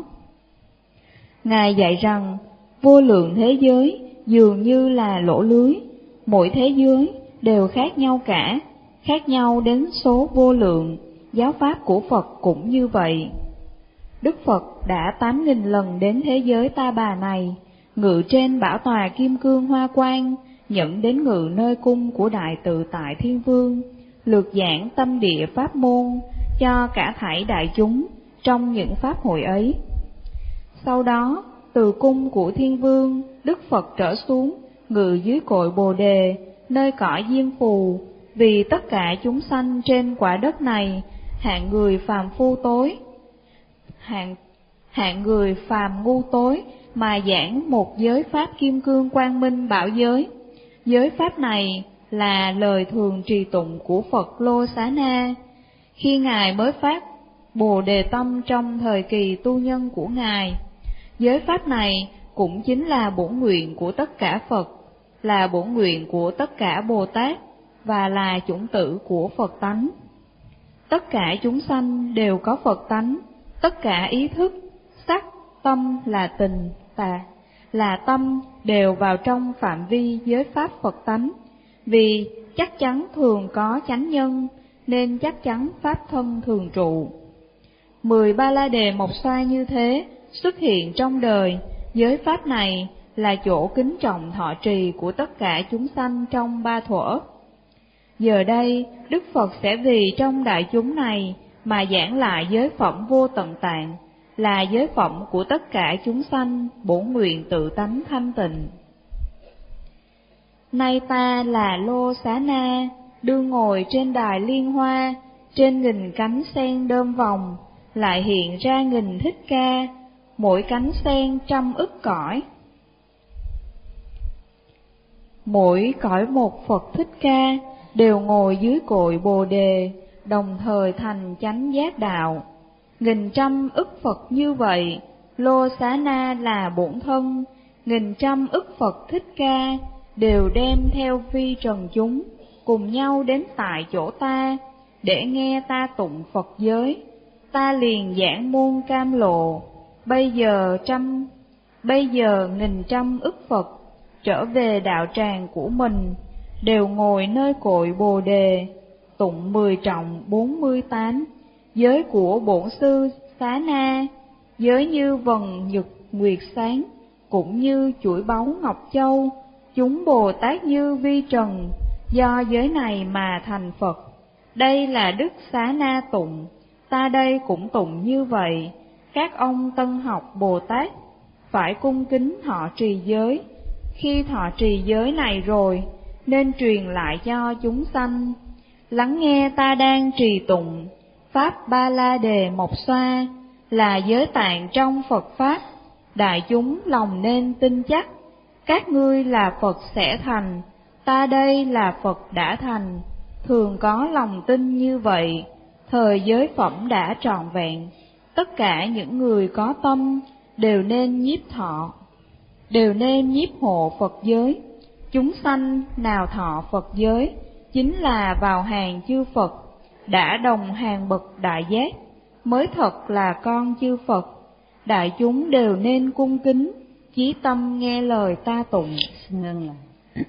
Ngài dạy rằng vô lượng thế giới dường như là lỗ lưới, mỗi thế giới đều khác nhau cả, khác nhau đến số vô lượng, giáo pháp của Phật cũng như vậy. Đức Phật đã tám nghìn lần đến thế giới Ta Bà này, ngự trên bảo tòa Kim Cương Hoa Quang, nhận đến ngự nơi cung của Đại Tự Tại Thiên Vương, lược giảng tâm địa pháp môn cho cả thảy đại chúng trong những pháp hội ấy. Sau đó, từ cung của Thiên Vương, Đức Phật trở xuống, ngự dưới cội Bồ Đề, nơi cõi Diêm Phù, vì tất cả chúng sanh trên quả đất này, hạng người phàm phu tối, hạng, hạng người phàm ngu tối, mà giảng một giới pháp kim cương quang minh bảo giới. Giới pháp này là lời thường trì tụng của Phật Lô Xá Na, khi Ngài mới phát Bồ Đề Tâm trong thời kỳ tu nhân của Ngài. Giới pháp này cũng chính là bổn nguyện của tất cả Phật, là bổn nguyện của tất cả Bồ Tát, và là chủng tử của Phật tánh. Tất cả chúng sanh đều có Phật tánh, tất cả ý thức, sắc, tâm là tình, tà, là tâm đều vào trong phạm vi giới pháp Phật tánh, vì chắc chắn thường có chánh nhân, nên chắc chắn pháp thân thường trụ. Mười ba la đề mộc xoa như thế xuất hiện trong đời, giới pháp này là chỗ kính trọng thọ trì của tất cả chúng sanh trong ba thuở. Giờ đây, Đức Phật sẽ vì trong đại chúng này mà giảng lại giới phẩm vô tận tạng, là giới phẩm của tất cả chúng sanh, bổn nguyện tự tánh thanh tịnh. Nay ta là Lô Xá Na, đương ngồi trên đài liên hoa, trên nghìn cánh sen đơm vòng, lại hiện ra nghìn thích ca, mỗi cánh sen trăm ức cõi. Mỗi cõi một Phật Thích Ca, đều ngồi dưới cội Bồ Đề, đồng thời thành chánh giác đạo. Nghìn trăm ức Phật như vậy, Lô Xá Na là bổn thân, nghìn trăm ức Phật Thích Ca, đều đem theo vi trần chúng, cùng nhau đến tại chỗ ta, để nghe ta tụng Phật giới. Ta liền giảng môn cam lộ, bây giờ trăm, bây giờ nghìn trăm ức Phật, trở về đạo tràng của mình, đều ngồi nơi cội Bồ Đề, tụng mười trọng bốn mươi tám, giới của bổn sư Xá Na, giới như vầng nhật nguyệt sáng, cũng như chuỗi báu ngọc châu, chúng Bồ Tát như vi trần, do giới này mà thành Phật. Đây là Đức Xá Na tụng, ta đây cũng tụng như vậy. Các ông tân học Bồ Tát phải cung kính thọ trì giới. Khi thọ trì giới này rồi, nên truyền lại cho chúng sanh. Lắng nghe ta đang trì tụng, Pháp Ba La Đề Mộc Xoa, là giới tạng trong Phật Pháp. Đại chúng lòng nên tin chắc, các ngươi là Phật sẽ thành, ta đây là Phật đã thành. Thường có lòng tin như vậy, thời giới phẩm đã trọn vẹn. Tất cả những người có tâm đều nên nhiếp thọ, đều nên nhiếp hộ Phật giới. Chúng sanh nào thọ Phật giới, chính là vào hàng chư Phật, đã đồng hàng bậc đại giác, mới thật là con chư Phật. Đại chúng đều nên cung kính, chí tâm nghe lời ta tụng. Ngưng lại.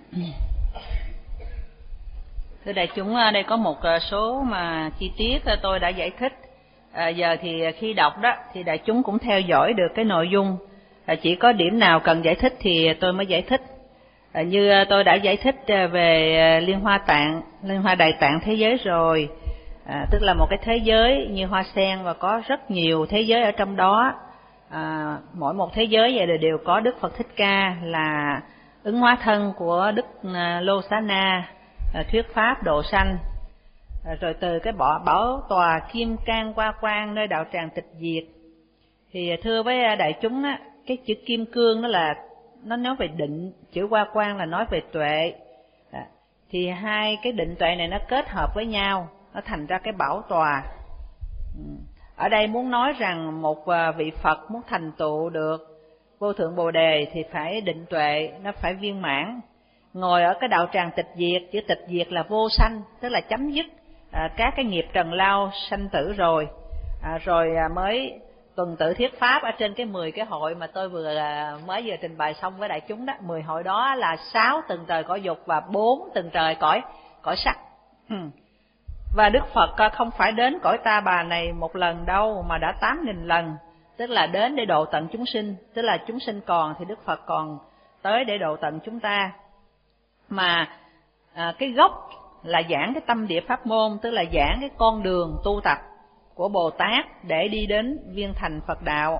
Thưa đại chúng, đây có một số mà chi tiết tôi đã giải thích. À, giờ thì khi đọc đó thì đại chúng cũng theo dõi được cái nội dung. À, chỉ có điểm nào cần giải thích thì tôi mới giải thích. À, như tôi đã giải thích về Liên Hoa Tạng, Liên Hoa Đại Tạng thế giới rồi. À, tức là một cái thế giới như hoa sen và có rất nhiều thế giới ở trong đó. À, mỗi một thế giới vậy đều có Đức Phật Thích Ca là ứng hóa thân của Đức Lô Xá Na, thuyết pháp độ sanh. À, rồi từ cái bảo, bảo tòa Kim Cang Hoa Quang nơi đạo tràng tịch diệt. Thì thưa với đại chúng á, cái chữ kim cương đó là nó nói về định, chữ Hoa Quang là nói về tuệ. À, thì hai cái định tuệ này nó kết hợp với nhau, nó thành ra cái bảo tòa. Ở đây muốn nói rằng một vị Phật muốn thành tựu được vô thượng Bồ Đề thì phải định tuệ, nó phải viên mãn. Ngồi ở cái đạo tràng tịch diệt, chữ tịch diệt là vô sanh, tức là chấm dứt à, các cái nghiệp trần lao sanh tử rồi. À, rồi à, mới tuần tự thuyết pháp ở trên cái mười cái hội mà tôi vừa à, mới vừa trình bày xong với đại chúng đó. Mười hội đó là sáu tầng trời cõi dục và bốn tầng trời cõi cõi sắc. Ừ. Và Đức Phật không phải đến cõi Ta Bà này một lần đâu mà đã tám nghìn lần, tức là đến để độ tận chúng sinh, tức là chúng sinh còn thì Đức Phật còn tới để độ tận chúng ta. Mà à, cái gốc là giảng cái tâm địa pháp môn, tức là giảng cái con đường tu tập của Bồ Tát để đi đến viên thành Phật đạo.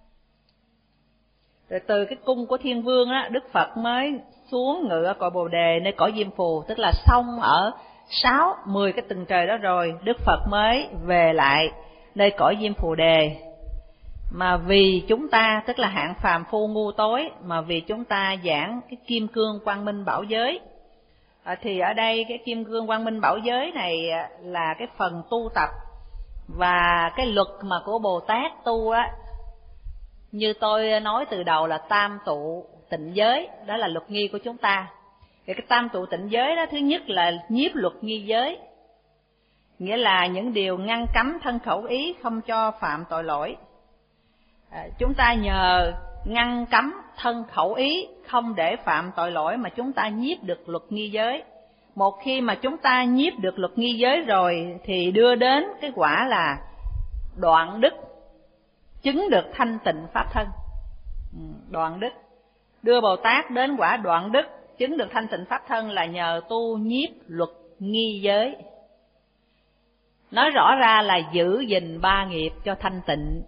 Rồi từ cái cung của Thiên Vương á, Đức Phật mới xuống ngự ở cội Bồ Đề nơi cõi Diêm Phù, tức là xong ở sáu, mười cái tầng trời đó rồi, Đức Phật mới về lại nơi cõi Diêm Phù Đề. Mà vì chúng ta, tức là hạng phàm phu ngu tối, mà vì chúng ta giảng cái Kim Cương Quang Minh Bảo Giới. À, thì ở đây cái Kim Cương Quang Minh Bảo Giới này là cái phần tu tập, và cái luật mà của Bồ Tát tu á, như tôi nói từ đầu là tam tụ tịnh giới, đó là luật nghi của chúng ta. Thì cái tam tụ tịnh giới đó, thứ nhất là nhiếp luật nghi giới, nghĩa là những điều ngăn cấm thân khẩu ý không cho phạm tội lỗi. À, chúng ta nhờ ngăn cấm thân khẩu ý không để phạm tội lỗi mà chúng ta nhiếp được luật nghi giới. Một khi mà chúng ta nhiếp được luật nghi giới rồi thì đưa đến cái quả là đoạn đức, chứng được thanh tịnh pháp thân. Ừ, đoạn đức đưa Bồ Tát đến quả đoạn đức, chứng được thanh tịnh pháp thân là nhờ tu nhiếp luật nghi giới. Nói rõ ra là giữ gìn ba nghiệp cho thanh tịnh.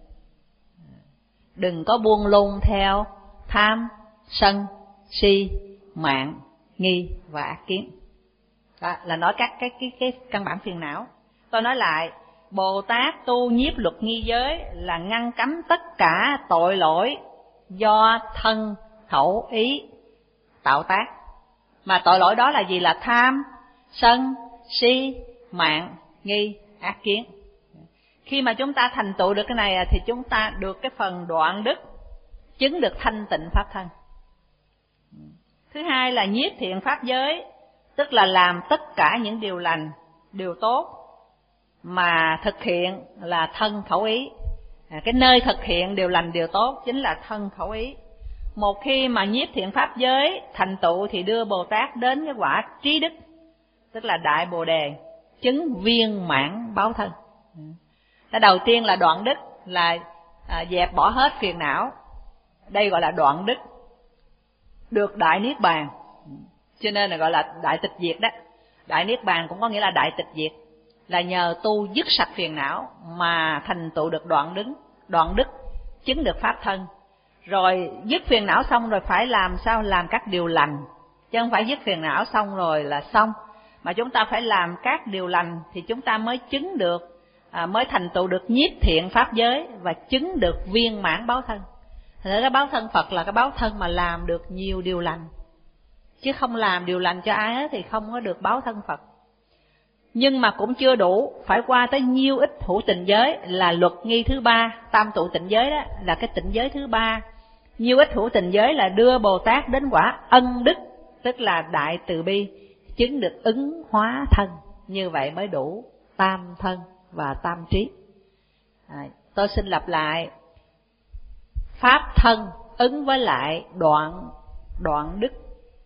Đừng có buông lung theo tham, sân, si, mạn, nghi và ác kiến. Đó là nói các cái cái cái căn bản phiền não. Tôi nói lại, Bồ Tát tu nhiếp luật nghi giới là ngăn cấm tất cả tội lỗi do thân, khẩu, ý tạo tác. Mà tội lỗi đó là gì? Là tham, sân, si, mạn, nghi, ác kiến. Khi mà chúng ta thành tựu được cái này thì chúng ta được cái phần đoạn đức, chứng được thanh tịnh pháp thân. Thứ hai là nhiếp thiện pháp giới, tức là làm tất cả những điều lành, điều tốt mà thực hiện là thân khẩu ý. Cái nơi thực hiện điều lành điều tốt chính là thân khẩu ý. Một khi mà nhiếp thiện pháp giới thành tựu thì đưa Bồ Tát đến cái quả trí đức, tức là đại Bồ đề, chứng viên mãn báo thân. Cái đầu tiên là đoạn đức, là à, dẹp bỏ hết phiền não. Đây gọi là đoạn đức, được đại niết bàn, cho nên là gọi là đại tịch diệt đó. Đại niết bàn cũng có nghĩa là đại tịch diệt, là nhờ tu dứt sạch phiền não mà thành tựu được đoạn đức, đoạn đức chứng được pháp thân. Rồi dứt phiền não xong rồi phải làm sao? Làm các điều lành, chứ không phải dứt phiền não xong rồi là xong, mà chúng ta phải làm các điều lành thì chúng ta mới chứng được, à, mới thành tựu được nhiếp thiện pháp giới và chứng được viên mãn báo thân. Thật ra cái báo thân Phật là cái báo thân mà làm được nhiều điều lành, chứ không làm điều lành cho ai hết thì không có được báo thân Phật. Nhưng mà cũng chưa đủ, phải qua tới nhiêu ít hữu tình giới, là luật nghi thứ ba, tam tụ tịnh giới đó, là cái tịnh giới thứ ba. Nhiêu ít hữu tình giới là đưa Bồ Tát đến quả ân đức, tức là đại từ bi, chứng được ứng hóa thân. Như vậy mới đủ tam thân và tam trí. À, tôi xin lặp lại, pháp thân ứng với lại đoạn đoạn đức,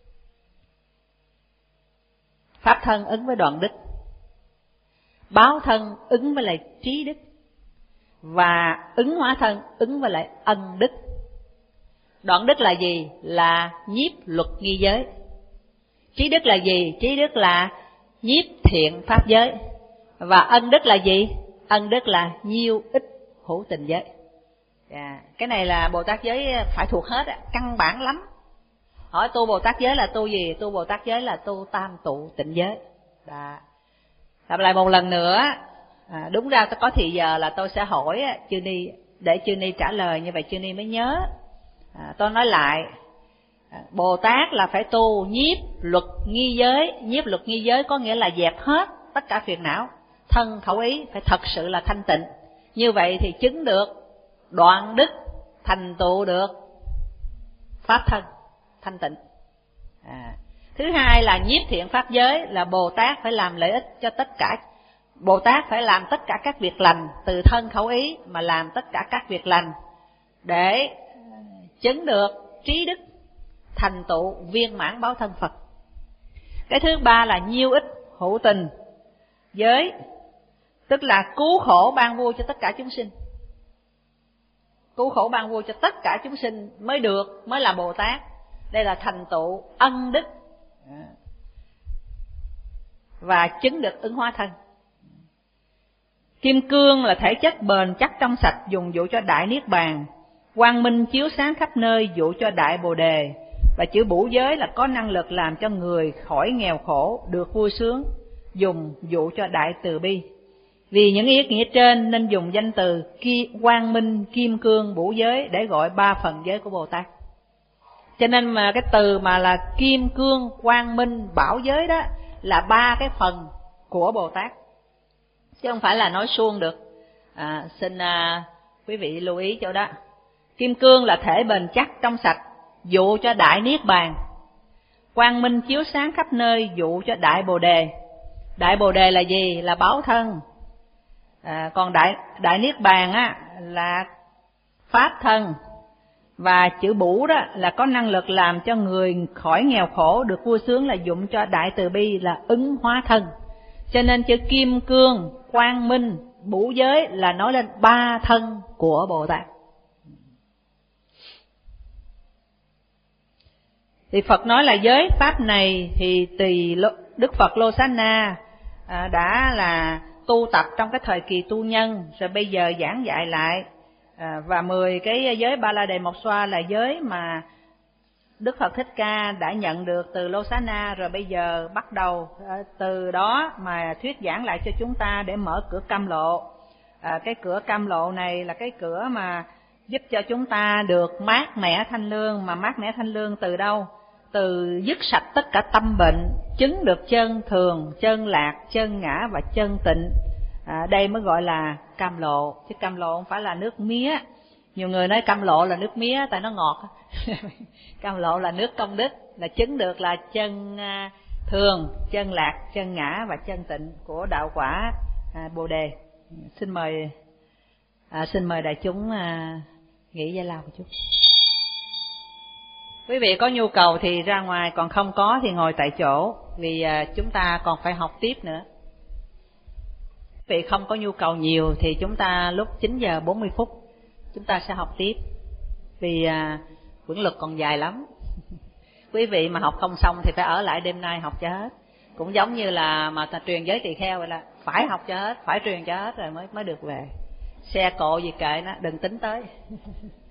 pháp thân ứng với đoạn đức, báo thân ứng với lại trí đức, và ứng hóa thân ứng với lại ân đức. Đoạn đức là gì? Là nhiếp luật nghi giới. Trí đức là gì? Trí đức là nhiếp thiện pháp giới. Và ân đức là gì? Ân đức là nhiêu ít hữu tình giới. À, cái này là Bồ Tát giới phải thuộc hết, căn bản lắm. Hỏi tu Bồ Tát giới là tu gì? Tu Bồ Tát giới là tu tam tụ tịnh giới. Đó. Lặp lại một lần nữa, à, đúng ra có thì giờ là tôi sẽ hỏi Chư Ni, để Chư Ni trả lời, như vậy Chư Ni mới nhớ. À, tôi nói lại, à, Bồ Tát là phải tu nhiếp luật nghi giới. Nhiếp luật nghi giới có nghĩa là dẹp hết tất cả phiền não, thân khẩu ý phải thật sự là thanh tịnh. Như vậy thì chứng được đoạn đức, thành tựu được pháp thân thanh tịnh. À, thứ hai là nhiếp thiện pháp giới, là Bồ Tát phải làm lợi ích cho tất cả. Bồ Tát phải làm tất cả các việc lành, từ thân khẩu ý mà làm tất cả các việc lành để chứng được trí đức, thành tựu viên mãn báo thân Phật. Cái thứ ba là nhiêu ích hữu tình giới, tức là cứu khổ ban vui cho tất cả chúng sinh. Cứu khổ ban vui cho tất cả chúng sinh mới được, mới là Bồ Tát. Đây là thành tựu ân đức và chứng được ứng hóa thân. Kim cương là thể chất bền chắc trong sạch, dùng dụ cho đại niết bàn. Quang minh chiếu sáng khắp nơi, dụ cho đại bồ đề. Và chữ bủ giới là có năng lực làm cho người khỏi nghèo khổ, được vui sướng, dùng dụ cho đại từ bi. Vì những ý nghĩa trên nên dùng danh từ quang minh, kim cương, bủ giới để gọi ba phần giới của Bồ Tát. Cho nên mà cái từ mà là kim cương, quang minh, bảo giới đó là ba cái phần của Bồ Tát, chứ không phải là nói suông được. À, xin à, quý vị lưu ý chỗ đó. Kim cương là thể bền chắc trong sạch, dụ cho đại niết bàn. Quang minh chiếu sáng khắp nơi, dụ cho đại bồ đề. Đại bồ đề là gì? Là báo thân. À, còn đại đại niết bàn á là pháp thân. Và chữ bủ đó là có năng lực làm cho người khỏi nghèo khổ, được vui sướng, là dụng cho đại từ bi, là ứng hóa thân. Cho nên chữ kim cương, quang minh, bủ giới là nói lên ba thân của Bồ Tát. Thì Phật nói là giới pháp này thì tùy Đức Phật Lô Xá Na đã là tu tập trong cái thời kỳ tu nhân, rồi bây giờ giảng dạy lại. À, và mười cái giới Ba La Đề Mộc Xoa là giới mà Đức Phật Thích Ca đã nhận được từ Lô Xá Na, rồi bây giờ bắt đầu từ đó mà thuyết giảng lại cho chúng ta để mở cửa cam lộ. À, cái cửa cam lộ này là cái cửa mà giúp cho chúng ta được mát mẻ thanh lương. Mà mát mẻ thanh lương từ đâu? Từ dứt sạch tất cả tâm bệnh, chứng được chân thường, chân lạc, chân ngã và chân tịnh. À, đây mới gọi là cam lộ, chứ cam lộ không phải là nước mía. Nhiều người nói cam lộ là nước mía tại nó ngọt. Cam lộ là nước công đức, là chứng được là chân thường, chân lạc, chân ngã và chân tịnh của đạo quả à, Bồ Đề. Xin mời à, xin mời đại chúng à, nghỉ giải lao một chút. Quý vị có nhu cầu thì ra ngoài, còn không có thì ngồi tại chỗ, vì à, chúng ta còn phải học tiếp nữa. Quý vị không có nhu cầu nhiều thì chúng ta lúc chín giờ bốn mươi phút chúng ta sẽ học tiếp, vì à, quyển luật còn dài lắm. Quý vị mà học không xong thì phải ở lại đêm nay học cho hết. Cũng giống như là mà ta truyền giới tỳ kheo vậy, là phải học cho hết, phải truyền cho hết rồi mới mới được về. Xe cộ gì kệ nó, đừng tính tới.